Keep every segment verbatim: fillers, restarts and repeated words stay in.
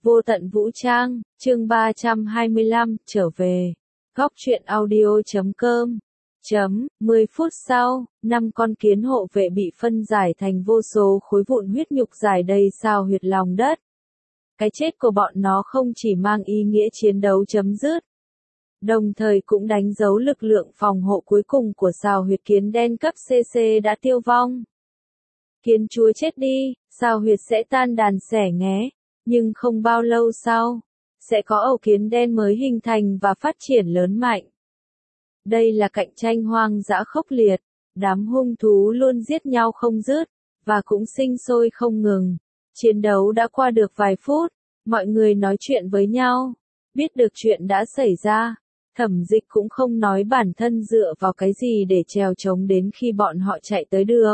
Vô tận vũ trang, chương ba trăm hai mươi lăm, trở về. Góc truyện audio chấm com. Chấm, mười phút sau, năm con kiến hộ vệ bị phân giải thành vô số khối vụn huyết nhục rải đầy sao huyệt lòng đất. Cái chết của bọn nó không chỉ mang ý nghĩa chiến đấu chấm dứt, đồng thời cũng đánh dấu lực lượng phòng hộ cuối cùng của sao huyệt kiến đen cấp xê xê đã tiêu vong. Kiến chúa chết đi, sao huyệt sẽ tan đàn xẻ nghé, nhưng không bao lâu sau, sẽ có ổ kiến đen mới hình thành và phát triển lớn mạnh. Đây là cạnh tranh hoang dã khốc liệt, đám hung thú luôn giết nhau không dứt, và cũng sinh sôi không ngừng. Chiến đấu đã qua được vài phút, mọi người nói chuyện với nhau, biết được chuyện đã xảy ra. Thẩm Dịch cũng không nói bản thân dựa vào cái gì để trèo trống đến khi bọn họ chạy tới được.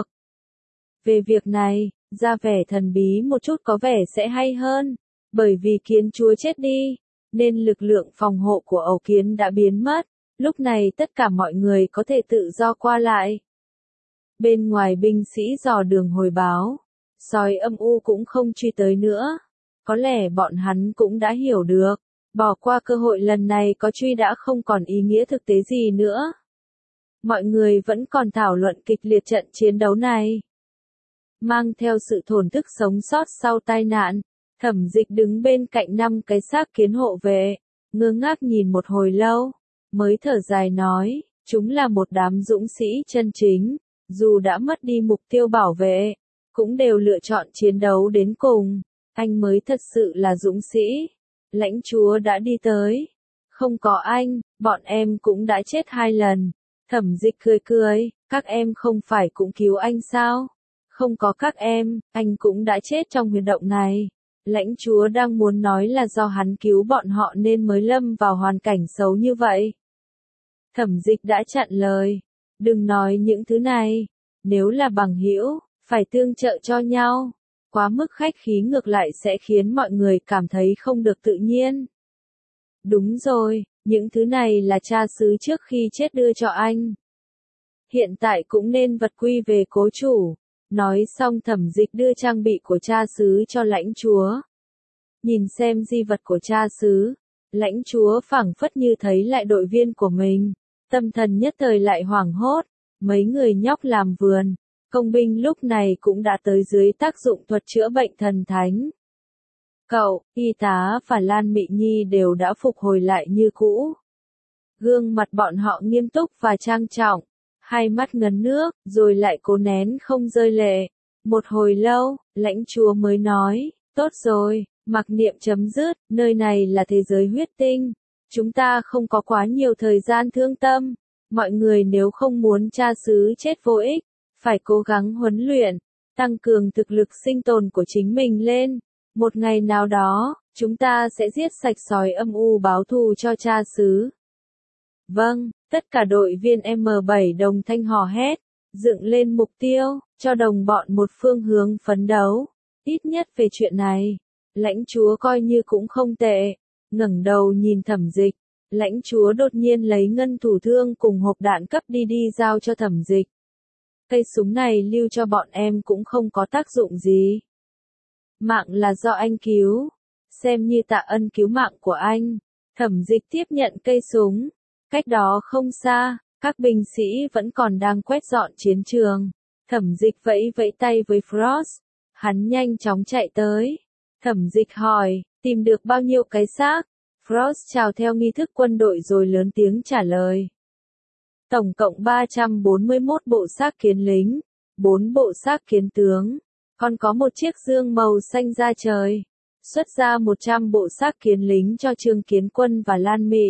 Về việc này, ra vẻ thần bí một chút có vẻ sẽ hay hơn, bởi vì kiến chúa chết đi, nên lực lượng phòng hộ của ổ kiến đã biến mất, lúc này tất cả mọi người có thể tự do qua lại. Bên ngoài binh sĩ dò đường hồi báo, sói âm u cũng không truy tới nữa, có lẽ bọn hắn cũng đã hiểu được, bỏ qua cơ hội lần này có truy đã không còn ý nghĩa thực tế gì nữa. Mọi người vẫn còn thảo luận kịch liệt trận chiến đấu này. Mang theo sự thổn thức sống sót sau tai nạn, Thẩm Dịch đứng bên cạnh năm cái xác kiến hộ vệ, ngơ ngác nhìn một hồi lâu, mới thở dài nói, chúng là một đám dũng sĩ chân chính, dù đã mất đi mục tiêu bảo vệ, cũng đều lựa chọn chiến đấu đến cùng, anh mới thật sự là dũng sĩ. Lãnh chúa đã đi tới, không có anh, bọn em cũng đã chết hai lần. Thẩm Dịch cười cười, các em không phải cũng cứu anh sao? Không có các em, anh cũng đã chết trong huyệt động này. Lãnh chúa đang muốn nói là do hắn cứu bọn họ nên mới lâm vào hoàn cảnh xấu như vậy. Thẩm Dịch đã chặn lời, đừng nói những thứ này, nếu là bằng hữu, phải tương trợ cho nhau. Quá mức khách khí ngược lại sẽ khiến mọi người cảm thấy không được tự nhiên. Đúng rồi, những thứ này là cha xứ trước khi chết đưa cho anh. Hiện tại cũng nên vật quy về cố chủ. Nói xong Thẩm Dịch đưa trang bị của cha xứ cho lãnh chúa. Nhìn xem di vật của cha xứ, lãnh chúa phảng phất như thấy lại đội viên của mình. Tâm thần nhất thời lại hoảng hốt, mấy người nhóc làm vườn. Công binh lúc này cũng đã tới dưới tác dụng thuật chữa bệnh thần thánh. Cậu, y tá và Lan Mị Nhi đều đã phục hồi lại như cũ. Gương mặt bọn họ nghiêm túc và trang trọng, hai mắt ngấn nước, rồi lại cố nén không rơi lệ. Một hồi lâu, lãnh chúa mới nói, tốt rồi, mặc niệm chấm dứt, nơi này là thế giới huyết tinh. Chúng ta không có quá nhiều thời gian thương tâm. Mọi người nếu không muốn cha xứ chết vô ích, phải cố gắng huấn luyện, tăng cường thực lực sinh tồn của chính mình lên. Một ngày nào đó, chúng ta sẽ giết sạch sói âm u báo thù cho cha xứ. Vâng, tất cả đội viên em bảy đồng thanh hò hét, dựng lên mục tiêu, cho đồng bọn một phương hướng phấn đấu. Ít nhất về chuyện này, lãnh chúa coi như cũng không tệ. Ngẩng đầu nhìn Thẩm Dịch, lãnh chúa đột nhiên lấy ngân thủ thương cùng hộp đạn cấp đi đi giao cho Thẩm Dịch. Cây súng này lưu cho bọn em cũng không có tác dụng gì. Mạng là do anh cứu, xem như tạ ân cứu mạng của anh. Thẩm Dịch tiếp nhận cây súng. Cách đó không xa, các binh sĩ vẫn còn đang quét dọn chiến trường. Thẩm Dịch vẫy vẫy tay với Frost. Hắn nhanh chóng chạy tới. Thẩm Dịch hỏi, tìm được bao nhiêu cái xác? Frost chào theo nghi thức quân đội rồi lớn tiếng trả lời. Tổng cộng ba trăm bốn mươi mốt bộ xác kiến lính, bốn bộ xác kiến tướng, còn có một chiếc dương màu xanh da trời. Xuất ra một trăm bộ xác kiến lính cho Trương Kiến Quân và Lan Mị.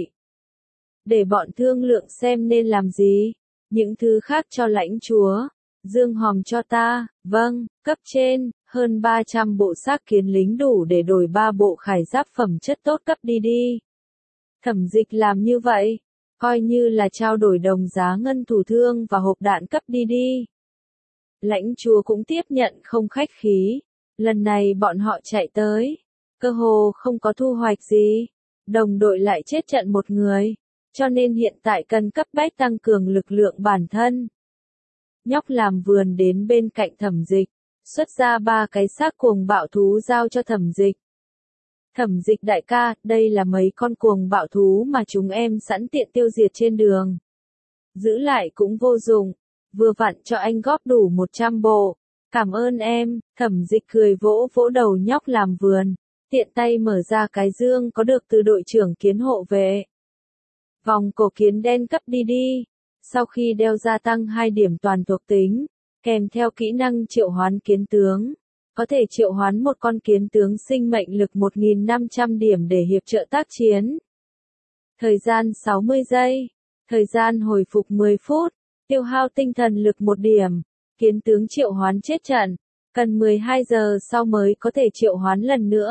Để bọn thương lượng xem nên làm gì. Những thứ khác cho lãnh chúa. Dương hòm cho ta, vâng, cấp trên, hơn ba trăm bộ xác kiến lính đủ để đổi ba bộ khải giáp phẩm chất tốt cấp đi đi. Thẩm Dịch làm như vậy, coi như là trao đổi đồng giá ngân thủ thương và hộp đạn cấp đi đi. Lãnh chúa cũng tiếp nhận không khách khí. Lần này bọn họ chạy tới, cơ hồ không có thu hoạch gì. Đồng đội lại chết trận một người, cho nên hiện tại cần cấp bách tăng cường lực lượng bản thân. Nhóc làm vườn đến bên cạnh Thẩm Dịch, xuất ra ba cái xác cuồng bạo thú giao cho Thẩm Dịch. Thẩm Dịch đại ca, đây là mấy con cuồng bạo thú mà chúng em sẵn tiện tiêu diệt trên đường. Giữ lại cũng vô dụng, vừa vặn cho anh góp đủ một trăm bộ. Cảm ơn em, Thẩm Dịch cười vỗ vỗ đầu nhóc làm vườn, tiện tay mở ra cái dương có được từ đội trưởng kiến hộ vệ. Vòng cổ kiến đen cấp đi đi, sau khi đeo gia tăng hai điểm toàn thuộc tính, kèm theo kỹ năng triệu hoán kiến tướng. Có thể triệu hoán một con kiến tướng sinh mệnh lực một nghìn năm trăm điểm để hiệp trợ tác chiến. Thời gian sáu mươi giây. Thời gian hồi phục mười phút. Tiêu hao tinh thần lực một điểm. Kiến tướng triệu hoán chết trận. Cần mười hai giờ sau mới có thể triệu hoán lần nữa.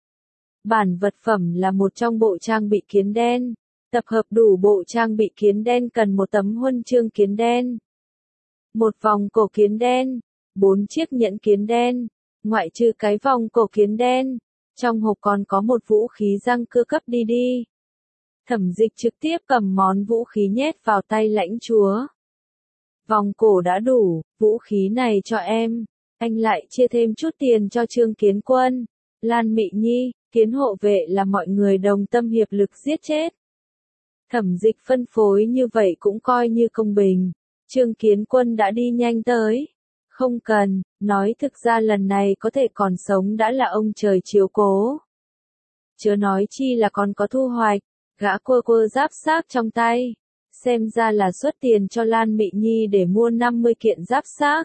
Bản vật phẩm là một trong bộ trang bị kiến đen. Tập hợp đủ bộ trang bị kiến đen cần một tấm huân chương kiến đen. Một vòng cổ kiến đen. Bốn chiếc nhẫn kiến đen. Ngoại trừ cái vòng cổ kiến đen, trong hộp còn có một vũ khí răng cưa cấp đi đi. Thẩm Dịch trực tiếp cầm món vũ khí nhét vào tay lãnh chúa. Vòng cổ đã đủ, vũ khí này cho em, anh lại chia thêm chút tiền cho Trương Kiến Quân, Lan Mị Nhi, kiến hộ vệ là mọi người đồng tâm hiệp lực giết chết. Thẩm Dịch phân phối như vậy cũng coi như công bình, Trương Kiến Quân đã đi nhanh tới. Không cần, nói thực ra lần này có thể còn sống đã là ông trời chiếu cố. Chớ nói chi là còn có thu hoạch, gã quơ quơ giáp xác trong tay. Xem ra là xuất tiền cho Lan Mị Nhi để mua năm mươi kiện giáp xác.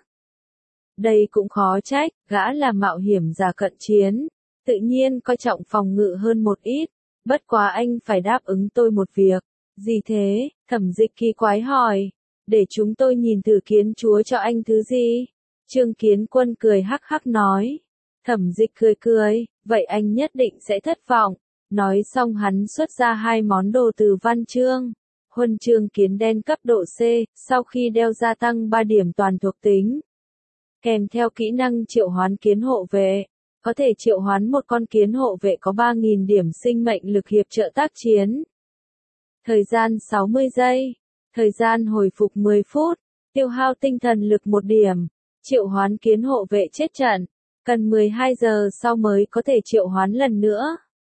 Đây cũng khó trách, gã là mạo hiểm giả cận chiến. Tự nhiên coi trọng phòng ngự hơn một ít. Bất quá anh phải đáp ứng tôi một việc. Gì thế? Thẩm Dịch kỳ quái hỏi. Để chúng tôi nhìn thử kiến chúa cho anh thứ gì? Trương Kiến Quân cười hắc hắc nói. Thẩm Dịch cười cười, vậy anh nhất định sẽ thất vọng. Nói xong hắn xuất ra hai món đồ từ văn chương. Huân chương kiến đen cấp độ C, sau khi đeo gia tăng ba điểm toàn thuộc tính. Kèm theo kỹ năng triệu hoán kiến hộ vệ. Có thể triệu hoán một con kiến hộ vệ có ba nghìn điểm sinh mệnh lực hiệp trợ tác chiến. Thời gian sáu mươi giây. Thời gian hồi phục mười phút. Tiêu hao tinh thần lực một điểm. Triệu hoán kiến hộ vệ chết trận. Cần mười hai giờ sau mới có thể triệu hoán lần nữa.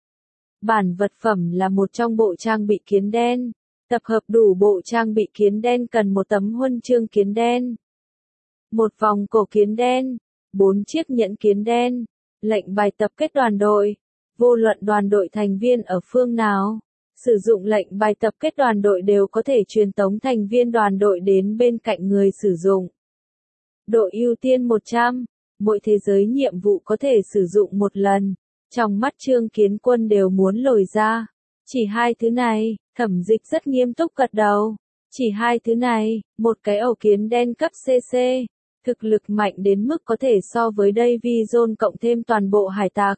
Bản vật phẩm là một trong bộ trang bị kiến đen. Tập hợp đủ bộ trang bị kiến đen cần một tấm huân chương kiến đen. Một vòng cổ kiến đen. Bốn chiếc nhẫn kiến đen. Lệnh bài tập kết đoàn đội. Vô luận đoàn đội thành viên ở phương nào. Sử dụng lệnh bài tập kết đoàn đội đều có thể truyền tống thành viên đoàn đội đến bên cạnh người sử dụng. Độ ưu tiên một trăm. Mỗi thế giới nhiệm vụ có thể sử dụng một lần. Trong mắt Trương Kiến Quân đều muốn lồi ra. Chỉ hai thứ này, Thẩm Dịch rất nghiêm túc gật đầu. Chỉ hai thứ này, một cái ẩu kiến đen cấp xê xê. Thực lực mạnh đến mức có thể so với Davy Jones cộng thêm toàn bộ hải tặc.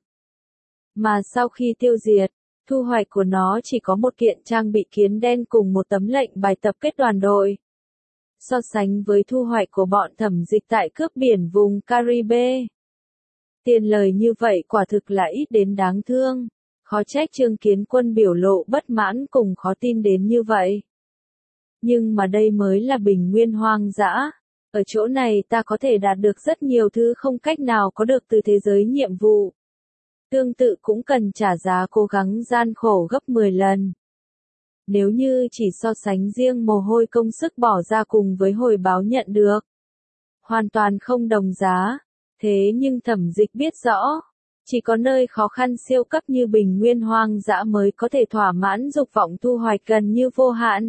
Mà sau khi tiêu diệt, thu hoạch của nó chỉ có một kiện trang bị kiến đen cùng một tấm lệnh bài tập kết đoàn đội. So sánh với thu hoạch của bọn Thẩm Dịch tại cướp biển vùng Caribe. Tiền lời như vậy quả thực là ít đến đáng thương. Khó trách Trương Kiến Quân biểu lộ bất mãn cùng khó tin đến như vậy. Nhưng mà đây mới là bình nguyên hoang dã. Ở chỗ này ta có thể đạt được rất nhiều thứ không cách nào có được từ thế giới nhiệm vụ. Tương tự cũng cần trả giá cố gắng gian khổ gấp mười lần. Nếu như chỉ so sánh riêng mồ hôi công sức bỏ ra cùng với hồi báo nhận được. Hoàn toàn không đồng giá. Thế nhưng Thẩm Dịch biết rõ. Chỉ có nơi khó khăn siêu cấp như bình nguyên hoang dã mới có thể thỏa mãn dục vọng thu hoạch gần như vô hạn.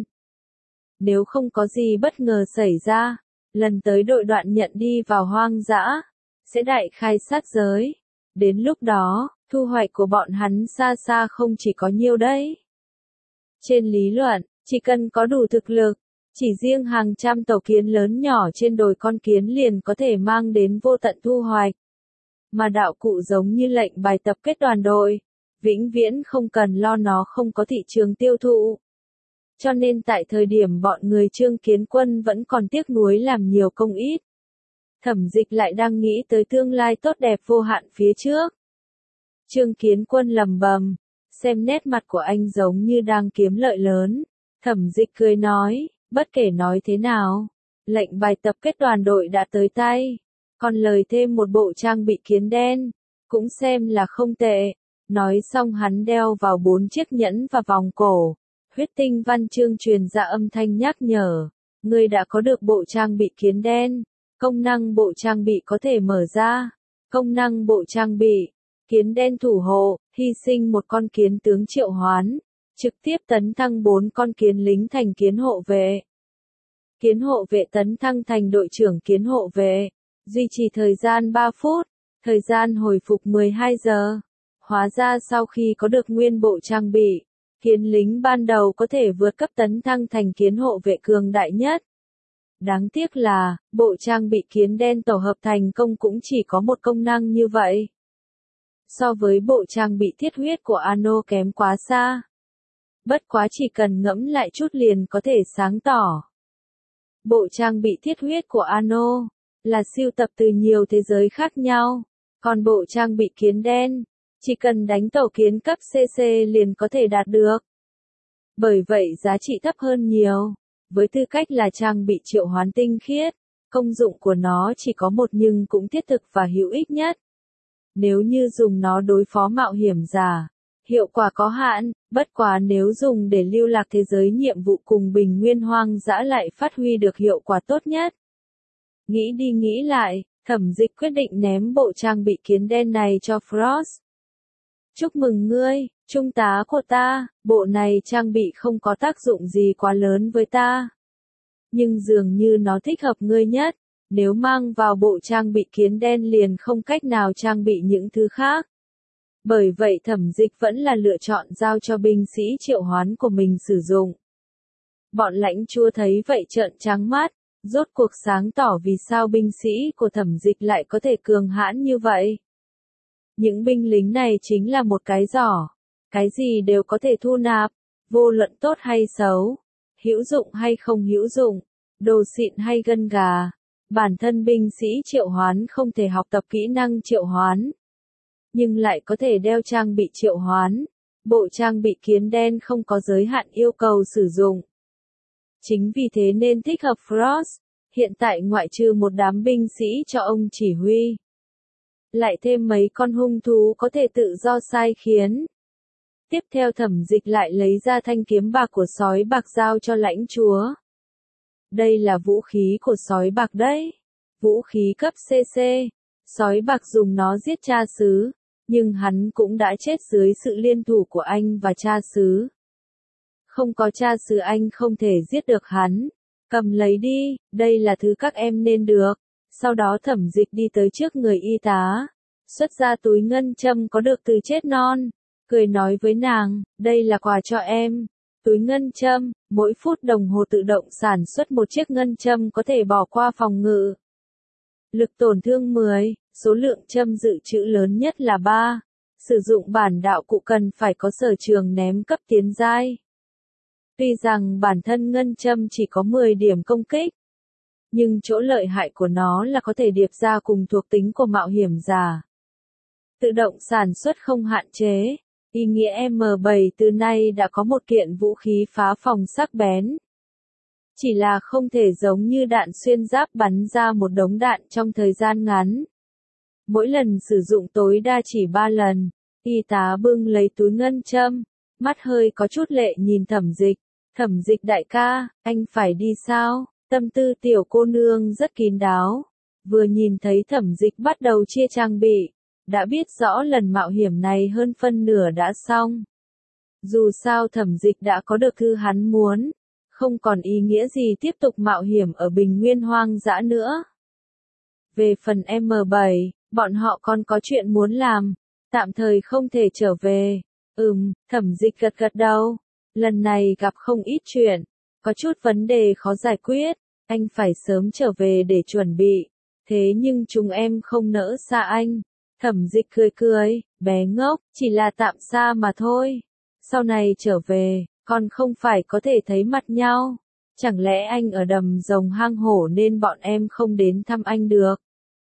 Nếu không có gì bất ngờ xảy ra, lần tới đội đoạn nhận đi vào hoang dã, sẽ đại khai sát giới. Đến lúc đó, thu hoạch của bọn hắn xa xa không chỉ có nhiêu đấy. Trên lý luận, chỉ cần có đủ thực lực, chỉ riêng hàng trăm tàu kiến lớn nhỏ trên đồi con kiến liền có thể mang đến vô tận thu hoạch. Mà đạo cụ giống như lệnh bài tập kết đoàn đội, vĩnh viễn không cần lo nó không có thị trường tiêu thụ. Cho nên tại thời điểm bọn người Trương Kiến Quân vẫn còn tiếc nuối làm nhiều công ít. Thẩm Dịch lại đang nghĩ tới tương lai tốt đẹp vô hạn phía trước. Trương Kiến Quân lầm bầm, xem nét mặt của anh giống như đang kiếm lợi lớn. Thẩm Dịch cười nói, bất kể nói thế nào, lệnh bài tập kết đoàn đội đã tới tay. Còn lời thêm một bộ trang bị kiến đen, cũng xem là không tệ. Nói xong hắn đeo vào bốn chiếc nhẫn và vòng cổ. Huyết tinh văn chương truyền ra âm thanh nhắc nhở. Ngươi đã có được bộ trang bị kiến đen. Công năng bộ trang bị có thể mở ra. Công năng bộ trang bị. Kiến đen thủ hộ, hy sinh một con kiến tướng triệu hoán. Trực tiếp tấn thăng bốn con kiến lính thành kiến hộ vệ. Kiến hộ vệ tấn thăng thành đội trưởng kiến hộ vệ. Duy trì thời gian ba phút. Thời gian hồi phục mười hai giờ. Hóa ra sau khi có được nguyên bộ trang bị, kiến lính ban đầu có thể vượt cấp tấn thăng thành kiến hộ vệ cường đại nhất. Đáng tiếc là, bộ trang bị kiến đen tổ hợp thành công cũng chỉ có một công năng như vậy. So với bộ trang bị thiết huyết của Ano kém quá xa. Bất quá chỉ cần ngẫm lại chút liền có thể sáng tỏ. Bộ trang bị thiết huyết của Ano là sưu tập từ nhiều thế giới khác nhau, còn bộ trang bị kiến đen chỉ cần đánh tàu kiến cấp xê xê liền có thể đạt được. Bởi vậy giá trị thấp hơn nhiều. Với tư cách là trang bị triệu hoán tinh khiết, công dụng của nó chỉ có một nhưng cũng thiết thực và hữu ích nhất. Nếu như dùng nó đối phó mạo hiểm giả, hiệu quả có hạn, bất quá nếu dùng để lưu lạc thế giới nhiệm vụ cùng bình nguyên hoang dã lại phát huy được hiệu quả tốt nhất. Nghĩ đi nghĩ lại, Thẩm Dịch quyết định ném bộ trang bị kiến đen này cho Frost. Chúc mừng ngươi, trung tá của ta, bộ này trang bị không có tác dụng gì quá lớn với ta. Nhưng dường như nó thích hợp ngươi nhất, nếu mang vào bộ trang bị kiến đen liền không cách nào trang bị những thứ khác. Bởi vậy Thẩm Dịch vẫn là lựa chọn giao cho binh sĩ triệu hoán của mình sử dụng. Bọn lãnh chúa thấy vậy trợn trắng mắt, rốt cuộc sáng tỏ vì sao binh sĩ của Thẩm Dịch lại có thể cường hãn như vậy. Những binh lính này chính là một cái giỏ, cái gì đều có thể thu nạp, vô luận tốt hay xấu, hữu dụng hay không hữu dụng, đồ xịn hay gân gà. Bản thân binh sĩ triệu hoán không thể học tập kỹ năng triệu hoán, nhưng lại có thể đeo trang bị triệu hoán. Bộ trang bị kiến đen không có giới hạn yêu cầu sử dụng. Chính vì thế nên thích hợp Frost, hiện tại ngoại trừ một đám binh sĩ cho ông chỉ huy, lại thêm mấy con hung thú có thể tự do sai khiến. Tiếp theo Thẩm Dịch lại lấy ra thanh kiếm bạc của sói bạc giao cho lãnh chúa. Đây là vũ khí của sói bạc đấy. Vũ khí cấp xê xê. Sói bạc dùng nó giết cha xứ, nhưng hắn cũng đã chết dưới sự liên thủ của anh và cha xứ. Không có cha xứ anh không thể giết được hắn. Cầm lấy đi, đây là thứ các em nên được. Sau đó Thẩm Dịch đi tới trước người y tá, xuất ra túi ngân châm có được từ chết non, cười nói với nàng, đây là quà cho em. Túi ngân châm, mỗi phút đồng hồ tự động sản xuất một chiếc ngân châm có thể bỏ qua phòng ngự. Lực tổn thương mười, số lượng châm dự trữ lớn nhất là ba. Sử dụng bản đạo cụ cần phải có sở trường ném cấp tiến giai. Tuy rằng bản thân ngân châm chỉ có mười điểm công kích, nhưng chỗ lợi hại của nó là có thể điệp ra cùng thuộc tính của mạo hiểm giả. Tự động sản xuất không hạn chế, ý nghĩa em bảy từ nay đã có một kiện vũ khí phá phòng sắc bén. Chỉ là không thể giống như đạn xuyên giáp bắn ra một đống đạn trong thời gian ngắn. Mỗi lần sử dụng tối đa chỉ ba lần, y tá bưng lấy túi ngân châm, mắt hơi có chút lệ nhìn Thẩm Dịch. Thẩm Dịch đại ca, anh phải đi sao? Tâm tư tiểu cô nương rất kín đáo. Vừa nhìn thấy Thẩm Dịch bắt đầu chia trang bị, đã biết rõ lần mạo hiểm này hơn phân nửa đã xong. Dù sao Thẩm Dịch đã có được thứ hắn muốn, không còn ý nghĩa gì tiếp tục mạo hiểm ở bình nguyên hoang dã nữa. Về phần em bảy, bọn họ còn có chuyện muốn làm, tạm thời không thể trở về. Ừm, Thẩm Dịch gật gật đầu. Lần này gặp không ít chuyện, có chút vấn đề khó giải quyết, anh phải sớm trở về để chuẩn bị. Thế nhưng chúng em không nỡ xa anh. Thẩm Dịch cười cười, bé ngốc, chỉ là tạm xa mà thôi. Sau này trở về, còn không phải có thể thấy mặt nhau. Chẳng lẽ anh ở đầm rồng hang hổ nên bọn em không đến thăm anh được?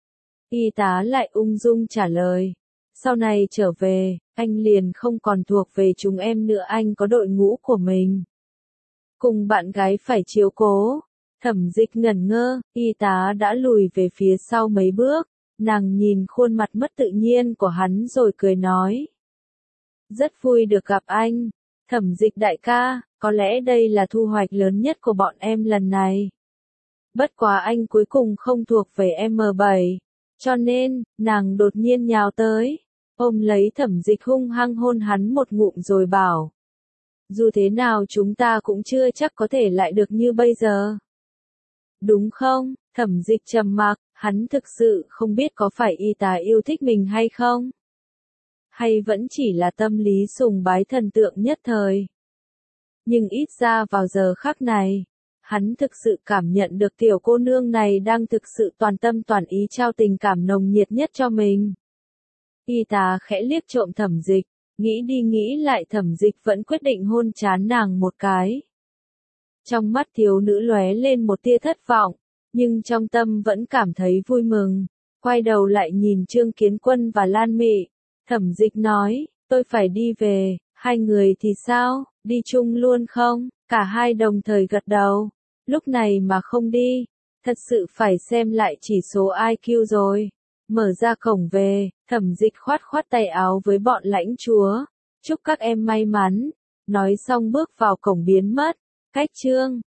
Y tá lại ung dung trả lời. Sau này trở về, anh liền không còn thuộc về chúng em nữa, anh có đội ngũ của mình. Cùng bạn gái phải chiếu cố. Thẩm Dịch ngẩn ngơ, y tá đã lùi về phía sau mấy bước, nàng nhìn khuôn mặt mất tự nhiên của hắn rồi cười nói. Rất vui được gặp anh. Thẩm Dịch đại ca, có lẽ đây là thu hoạch lớn nhất của bọn em lần này. Bất quá anh cuối cùng không thuộc về em bảy. Cho nên, nàng đột nhiên nhào tới, ôm lấy Thẩm Dịch hung hăng hôn hắn một ngụm rồi bảo. Dù thế nào chúng ta cũng chưa chắc có thể lại được như bây giờ. Đúng không? Thẩm Dịch trầm mặc, hắn thực sự không biết có phải y tá yêu thích mình hay không? Hay vẫn chỉ là tâm lý sùng bái thần tượng nhất thời? Nhưng ít ra vào giờ khắc này, hắn thực sự cảm nhận được tiểu cô nương này đang thực sự toàn tâm toàn ý trao tình cảm nồng nhiệt nhất cho mình. Y tá khẽ liếc trộm Thẩm Dịch, nghĩ đi nghĩ lại Thẩm Dịch vẫn quyết định hôn trán nàng một cái. Trong mắt thiếu nữ lóe lên một tia thất vọng, nhưng trong tâm vẫn cảm thấy vui mừng. Quay đầu lại nhìn Trương Kiến Quân và Lan Mị, Thẩm Dịch nói, tôi phải đi về, hai người thì sao, đi chung luôn không? Cả hai đồng thời gật đầu, lúc này mà không đi, thật sự phải xem lại chỉ số i kiu rồi. Mở ra cổng về, Thẩm Dịch khoát khoát tay áo với bọn lãnh chúa, chúc các em may mắn, nói xong bước vào cổng biến mất, cách Trương